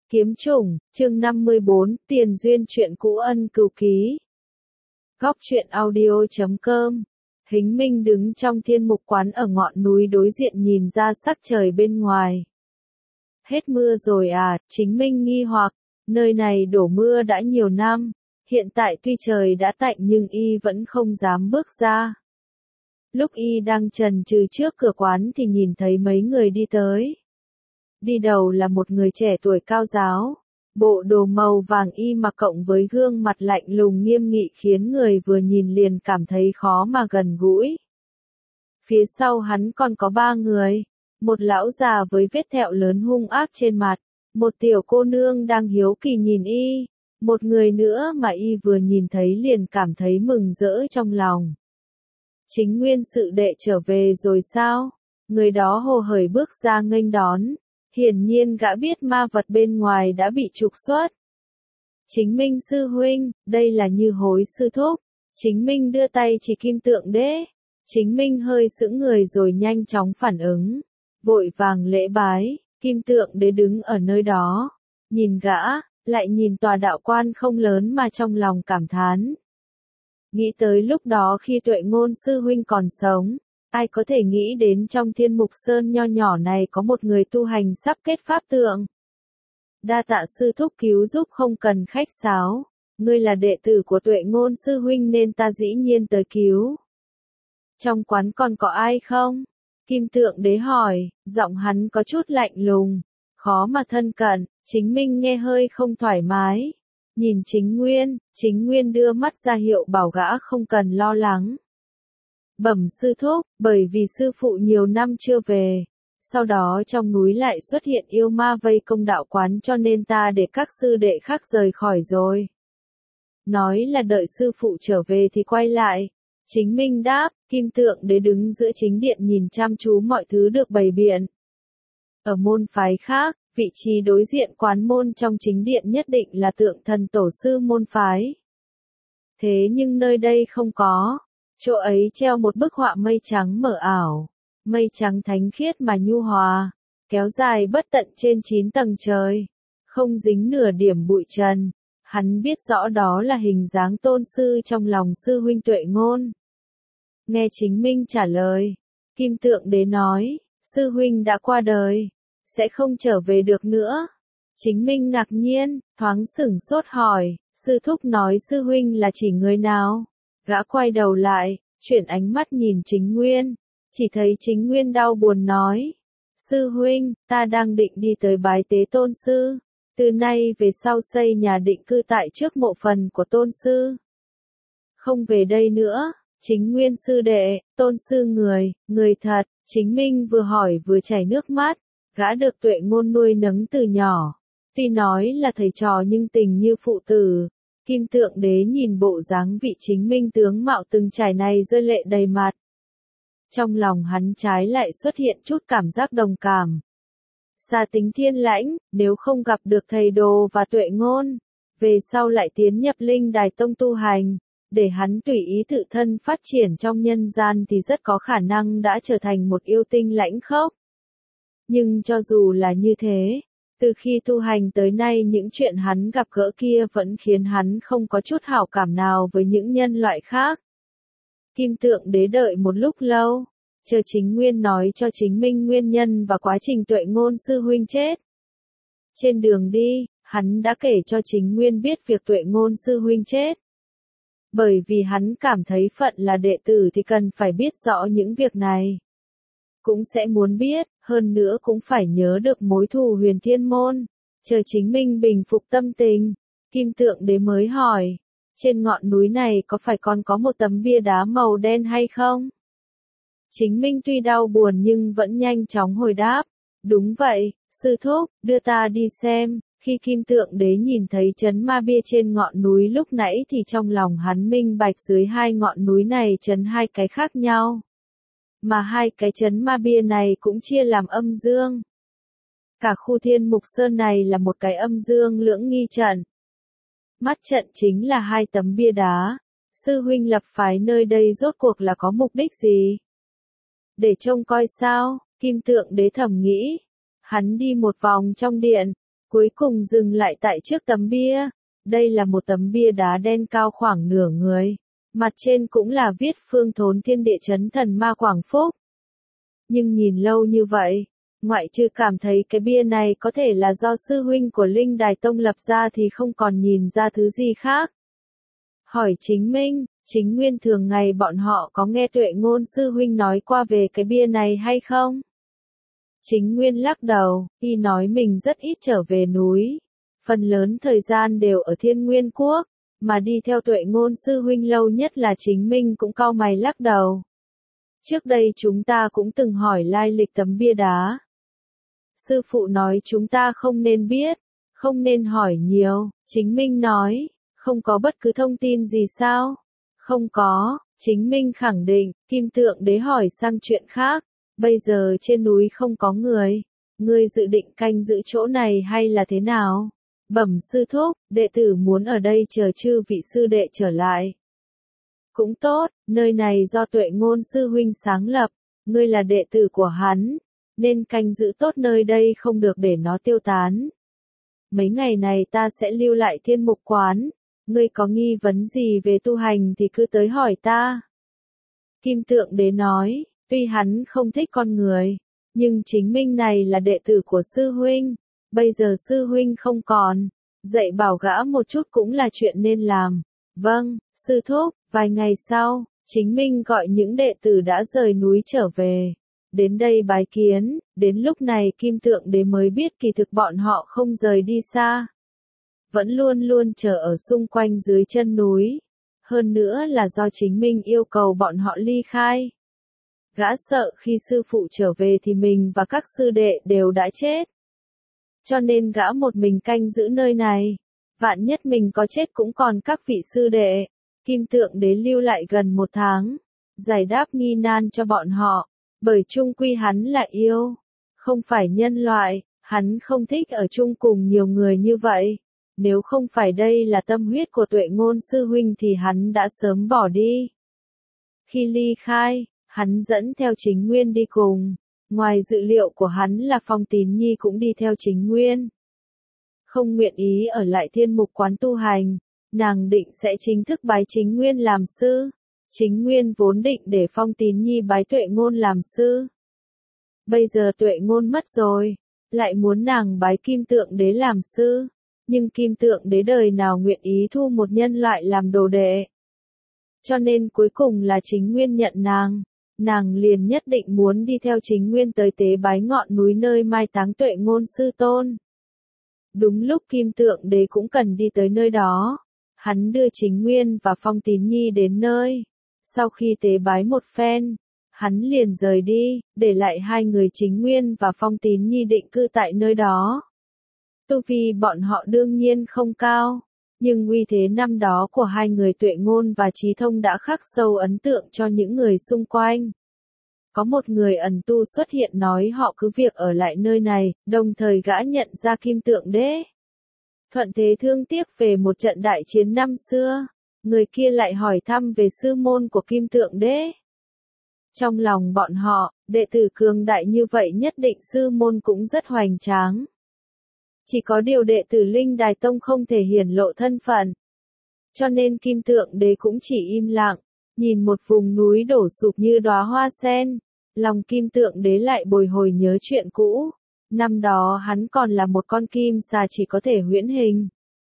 Kiếm chủng, chương 54, tiền duyên chuyện cũ ân cừu ký. Góc truyện audio.com. Hính Minh đứng trong thiên mục quán ở ngọn núi đối diện nhìn ra sắc trời bên ngoài. Hết mưa rồi à, Chính Minh nghi hoặc, nơi này đổ mưa đã nhiều năm, hiện tại tuy trời đã tạnh nhưng y vẫn không dám bước ra. Lúc y đang chần chừ trước cửa quán thì nhìn thấy mấy người đi tới. Đi đầu là một người trẻ tuổi cao ráo, bộ đồ màu vàng y mặc cộng với gương mặt lạnh lùng nghiêm nghị khiến người vừa nhìn liền cảm thấy khó mà gần gũi. Phía sau hắn còn có ba người, một lão già với vết thẹo lớn hung ác trên mặt, một tiểu cô nương đang hiếu kỳ nhìn y, một người nữa mà y vừa nhìn thấy liền cảm thấy mừng rỡ trong lòng. Chính Nguyên sự đệ trở về rồi sao? Người đó hồ hởi bước ra nghênh đón. Hiển nhiên gã biết ma vật bên ngoài đã bị trục xuất. Chính Minh sư huynh, đây là Như Hối sư thúc. Chính Minh đưa tay chỉ Kim Tượng Đế. Chính Minh hơi sững người rồi nhanh chóng phản ứng. Vội vàng lễ bái, Kim Tượng Đế đứng ở nơi đó. Nhìn gã, lại nhìn tòa đạo quan không lớn mà trong lòng cảm thán. Nghĩ tới lúc đó khi Tuệ Ngôn sư huynh còn sống. Ai có thể nghĩ đến trong Thiên Mục Sơn nho nhỏ này có một người tu hành sắp kết pháp tượng. Đa tạ sư thúc cứu giúp không cần khách sáo. Ngươi là đệ tử của Tuệ Ngôn sư huynh nên ta dĩ nhiên tới cứu. Trong quán còn có ai không? Kim Tượng Đế hỏi, giọng hắn có chút lạnh lùng, khó mà thân cận. Chính Minh nghe hơi không thoải mái. Nhìn Chính Nguyên đưa mắt ra hiệu bảo gã không cần lo lắng. Bẩm sư thúc, bởi vì sư phụ nhiều năm chưa về, sau đó trong núi lại xuất hiện yêu ma vây công đạo quán cho nên ta để các sư đệ khác rời khỏi rồi. Nói là đợi sư phụ trở về thì quay lại. Chính Minh đáp, Kim Tượng Đế đứng giữa chính điện nhìn chăm chú mọi thứ được bày biện. Ở môn phái khác, vị trí đối diện quán môn trong chính điện nhất định là tượng thần tổ sư môn phái. Thế nhưng nơi đây không có. Chỗ ấy treo một bức họa mây trắng mờ ảo, mây trắng thánh khiết mà nhu hòa, kéo dài bất tận trên 9 tầng trời, không dính nửa điểm bụi trần. Hắn biết rõ đó là hình dáng tôn sư trong lòng sư huynh Tuệ Ngôn. Nghe Chính Minh trả lời, Kim Tượng Đế nói, sư huynh đã qua đời, sẽ không trở về được nữa. Chính Minh ngạc nhiên, thoáng sửng sốt hỏi, sư thúc nói sư huynh là chỉ người nào? Gã quay đầu lại, chuyển ánh mắt nhìn Chính Nguyên, chỉ thấy Chính Nguyên đau buồn nói. Sư huynh, ta đang định đi tới bái tế tôn sư, từ nay về sau xây nhà định cư tại trước mộ phần của tôn sư. Không về đây nữa, Chính Nguyên sư đệ, tôn sư người thật, Chính Minh vừa hỏi vừa chảy nước mắt, gã được Tuệ Ngôn nuôi nấng từ nhỏ, tuy nói là thầy trò nhưng tình như phụ tử. Kim Tượng Đế nhìn bộ dáng vị Chính Minh tướng mạo từng trải này rơi lệ đầy mặt. Trong lòng hắn trái lại xuất hiện chút cảm giác đồng cảm. Xa tính thiên lãnh, nếu không gặp được thầy đồ và Tuệ Ngôn, về sau lại tiến nhập Linh Đài Tông tu hành, để hắn tùy ý tự thân phát triển trong nhân gian thì rất có khả năng đã trở thành một yêu tinh lãnh khốc. Nhưng cho dù là như thế, từ khi tu hành tới nay những chuyện hắn gặp gỡ kia vẫn khiến hắn không có chút hảo cảm nào với những nhân loại khác. Kim Tượng Đế đợi một lúc lâu, chờ Chính Nguyên nói cho Chính Minh nguyên nhân và quá trình Tuệ Ngôn sư huynh chết. Trên đường đi, hắn đã kể cho Chính Nguyên biết việc Tuệ Ngôn sư huynh chết. Bởi vì hắn cảm thấy phận là đệ tử thì cần phải biết rõ những việc này. Cũng sẽ muốn biết, hơn nữa cũng phải nhớ được mối thù Huyền Thiên Môn. Chờ Chính Minh bình phục tâm tình, Kim Tượng Đế mới hỏi, trên ngọn núi này có phải còn có một tấm bia đá màu đen hay không? Chính Minh tuy đau buồn nhưng vẫn nhanh chóng hồi đáp, đúng vậy, sư thúc, đưa ta đi xem. Khi Kim Tượng Đế nhìn thấy chấn ma bia trên ngọn núi lúc nãy thì trong lòng hắn minh bạch dưới hai ngọn núi này chấn hai cái khác nhau. Mà hai cái chấn ma bia này cũng chia làm âm dương. Cả khu Thiên Mục Sơn này là một cái âm dương lưỡng nghi trận. Mắt trận chính là hai tấm bia đá. Sư huynh lập phái nơi đây rốt cuộc là có mục đích gì? Để trông coi sao, Kim Tượng Đế thầm nghĩ. Hắn đi một vòng trong điện, Cuối cùng dừng lại tại trước tấm bia. Đây là một tấm bia đá đen cao khoảng nửa người. Mặt trên cũng là viết phương thốn thiên địa chấn thần ma Quảng Phúc. Nhưng nhìn lâu như vậy, ngoại trừ cảm thấy cái bia này có thể là do sư huynh của Linh Đài Tông lập ra thì không còn nhìn ra thứ gì khác. Hỏi Chính Minh, Chính Nguyên thường ngày bọn họ có nghe Tuệ Ngôn sư huynh nói qua về cái bia này hay không? Chính Nguyên lắc đầu, y nói mình rất ít trở về núi. Phần lớn thời gian đều ở Thiên Nguyên Quốc, mà đi theo Tuệ Ngôn sư huynh lâu nhất là Chính Minh cũng cau mày lắc đầu. Trước đây chúng ta cũng từng hỏi lai lịch tấm bia đá. Sư phụ nói chúng ta không nên biết, không nên hỏi nhiều, Chính Minh nói, không có bất cứ thông tin gì sao? Không có, Chính Minh khẳng định, Kim Tượng Đế hỏi sang chuyện khác, bây giờ trên núi không có người, ngươi dự định canh giữ chỗ này hay là thế nào? Bẩm sư thúc, đệ tử muốn ở đây chờ chư vị sư đệ trở lại. Cũng tốt, nơi này do Tuệ Ngôn sư huynh sáng lập, ngươi là đệ tử của hắn, nên canh giữ tốt nơi đây không được để nó tiêu tán. Mấy ngày này ta sẽ lưu lại Thiên Mục Quán, ngươi có nghi vấn gì về tu hành thì cứ tới hỏi ta. Kim Tượng Đế nói, tuy hắn không thích con người, nhưng Chính Minh này là đệ tử của sư huynh, bây giờ sư huynh không còn, dạy bảo gã một chút cũng là chuyện nên làm. Vâng, sư thúc. Vài ngày sau, Chính Minh gọi những đệ tử đã rời núi trở về. Đến đây bái kiến, đến lúc này Kim Tượng Đế mới biết kỳ thực bọn họ không rời đi xa. Vẫn luôn luôn chờ ở xung quanh dưới chân núi. Hơn nữa là do Chính Minh yêu cầu bọn họ ly khai. Gã sợ khi sư phụ trở về thì mình và các sư đệ đều đã chết. Cho nên gã một mình canh giữ nơi này. Vạn nhất mình có chết cũng còn các vị sư đệ. Kim Tượng Đế lưu lại gần 1 tháng, giải đáp nghi nan cho bọn họ, bởi chung quy hắn là yêu, không phải nhân loại, hắn không thích ở chung cùng nhiều người như vậy. Nếu không phải đây là tâm huyết của Tuệ Ngôn sư huynh thì hắn đã sớm bỏ đi. Khi ly khai, hắn dẫn theo Chính Nguyên đi cùng, ngoài dự liệu của hắn là Phong Tín Nhi cũng đi theo Chính Nguyên. Không nguyện ý ở lại Thiên Mục Quán tu hành. Nàng định sẽ chính thức bái Chính Nguyên làm sư. Chính Nguyên vốn định để Phong Tín Nhi bái Tuệ Ngôn làm sư. Bây giờ Tuệ Ngôn mất rồi, lại muốn nàng bái Kim Tượng Đế làm sư. Nhưng Kim Tượng Đế đời nào nguyện ý thu một nhân loại làm đồ đệ. Cho nên cuối cùng là Chính Nguyên nhận nàng. Nàng liền nhất định muốn đi theo Chính Nguyên tới tế bái ngọn núi nơi mai táng Tuệ Ngôn sư tôn. Đúng lúc Kim Tượng Đế cũng cần đi tới nơi đó. Hắn đưa Chính Nguyên và Phong Tín Nhi đến nơi. Sau khi tế bái một phen, hắn liền rời đi, để lại hai người Chính Nguyên và Phong Tín Nhi định cư tại nơi đó. Tu vi bọn họ đương nhiên không cao, nhưng uy thế năm đó của hai người Tuệ Ngôn và Chí Thông đã khắc sâu ấn tượng cho những người xung quanh. Có một người ẩn tu xuất hiện nói họ cứ việc ở lại nơi này, đồng thời gã nhận ra Kim Tượng Đế. Thuận thế thương tiếc về một trận đại chiến năm xưa, người kia lại hỏi thăm về sư môn của Kim Tượng Đế. Trong lòng bọn họ, đệ tử cường đại như vậy nhất định sư môn cũng rất hoành tráng. Chỉ có điều đệ tử Linh Đài Tông không thể hiển lộ thân phận. Cho nên Kim Tượng Đế cũng chỉ im lặng, nhìn một vùng núi đổ sụp như đóa hoa sen, lòng Kim Tượng Đế lại bồi hồi nhớ chuyện cũ. Năm đó hắn còn là một con kim xà chỉ có thể huyễn hình.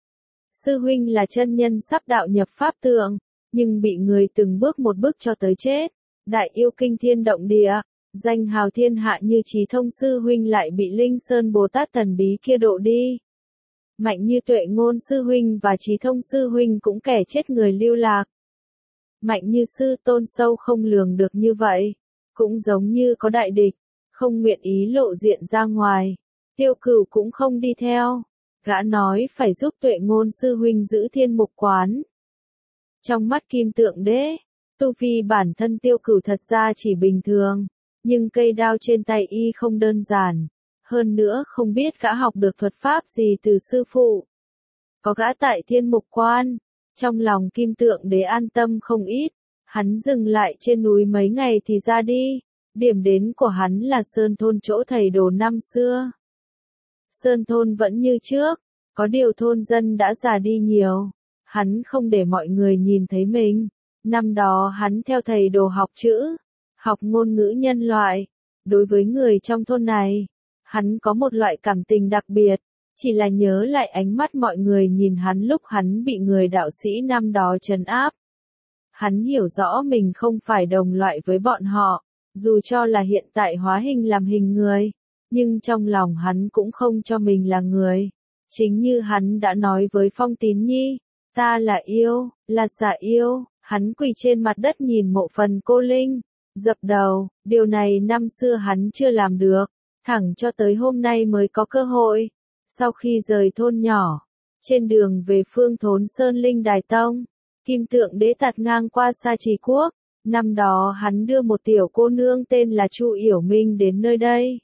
Sư huynh là chân nhân sắp đạo nhập pháp tượng, nhưng bị người từng bước một bước cho tới chết. Đại yêu kinh thiên động địa, danh hào thiên hạ như Chí Thông sư huynh lại bị Linh Sơn Bồ Tát thần bí kia độ đi. Mạnh như Tuệ Ngôn sư huynh và Chí Thông sư huynh cũng kẻ chết người lưu lạc. Mạnh như sư tôn sâu không lường được như vậy, cũng giống như có đại địch, không nguyện ý lộ diện ra ngoài. Tiêu Cửu cũng không đi theo. Gã nói phải giúp Tuệ Ngôn sư huynh giữ Thiên Mục Quán. Trong mắt Kim Tượng Đế, tu vi bản thân Tiêu Cửu thật ra chỉ bình thường, nhưng cây đao trên tay y không đơn giản. Hơn nữa không biết gã học được thuật pháp gì từ sư phụ. Có gã tại Thiên Mục Quan, trong lòng Kim Tượng Đế an tâm không ít. Hắn dừng lại trên núi mấy ngày thì ra đi. Điểm đến của hắn là Sơn Thôn chỗ thầy đồ năm xưa. Sơn thôn vẫn như trước, có điều thôn dân đã già đi nhiều. Hắn không để mọi người nhìn thấy mình. Năm đó hắn theo thầy đồ học chữ, học ngôn ngữ nhân loại. Đối với người trong thôn này, hắn có một loại cảm tình đặc biệt, chỉ là nhớ lại ánh mắt mọi người nhìn hắn lúc hắn bị người đạo sĩ năm đó trấn áp. Hắn hiểu rõ mình không phải đồng loại với bọn họ, dù cho là hiện tại hóa hình làm hình người, nhưng trong lòng hắn cũng không cho mình là người. Chính như hắn đã nói với Phong Tín Nhi, ta là yêu, là giả yêu, hắn quỳ trên mặt đất nhìn mộ phần cô Linh, dập đầu, điều này năm xưa hắn chưa làm được, thẳng cho tới hôm nay mới có cơ hội. Sau khi rời thôn nhỏ, trên đường về phương thốn Sơn Linh Đài Tông, Kim Tượng Đế tạt ngang qua Sa Trì Quốc, năm đó hắn đưa một tiểu cô nương tên là Chu Yểu Minh đến nơi đây.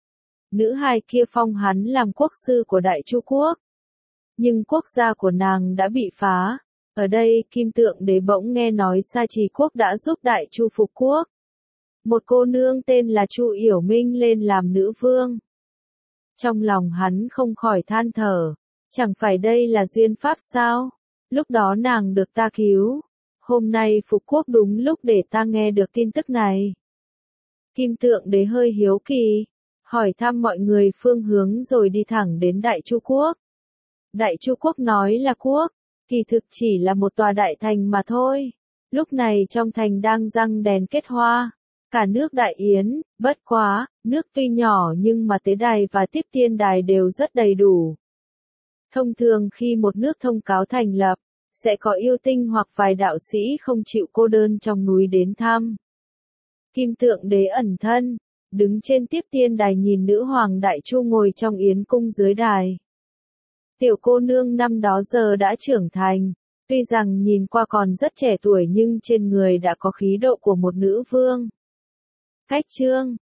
Nữ hài kia phong hắn làm quốc sư của Đại Chu Quốc. Nhưng quốc gia của nàng đã bị phá. Ở đây Kim Tượng Đế bỗng nghe nói Sa Trì Quốc đã giúp Đại Chu phục quốc. Một cô nương tên là Chu Yểu Minh lên làm nữ vương. Trong lòng hắn không khỏi than thở, chẳng phải đây là duyên pháp sao? Lúc đó nàng được ta cứu, hôm nay phục quốc đúng lúc để ta nghe được tin tức này. Kim Tượng Đế hơi hiếu kỳ, hỏi thăm mọi người phương hướng rồi đi thẳng đến Đại Chu Quốc. Đại Chu Quốc nói là quốc, kỳ thực chỉ là một tòa đại thành mà thôi. Lúc này trong thành đang răng đèn kết hoa, cả nước đại yến, bất quá, nước tuy nhỏ nhưng mà tế đài và tiếp tiên đài đều rất đầy đủ. Thông thường khi một nước thông cáo thành lập, sẽ có yêu tinh hoặc vài đạo sĩ không chịu cô đơn trong núi đến thăm. Kim Tượng Đế ẩn thân, đứng trên tiếp tiên đài nhìn nữ hoàng Đại Chu ngồi trong yến cung dưới đài. Tiểu cô nương năm đó giờ đã trưởng thành, tuy rằng nhìn qua còn rất trẻ tuổi nhưng trên người đã có khí độ của một nữ vương. Cách chương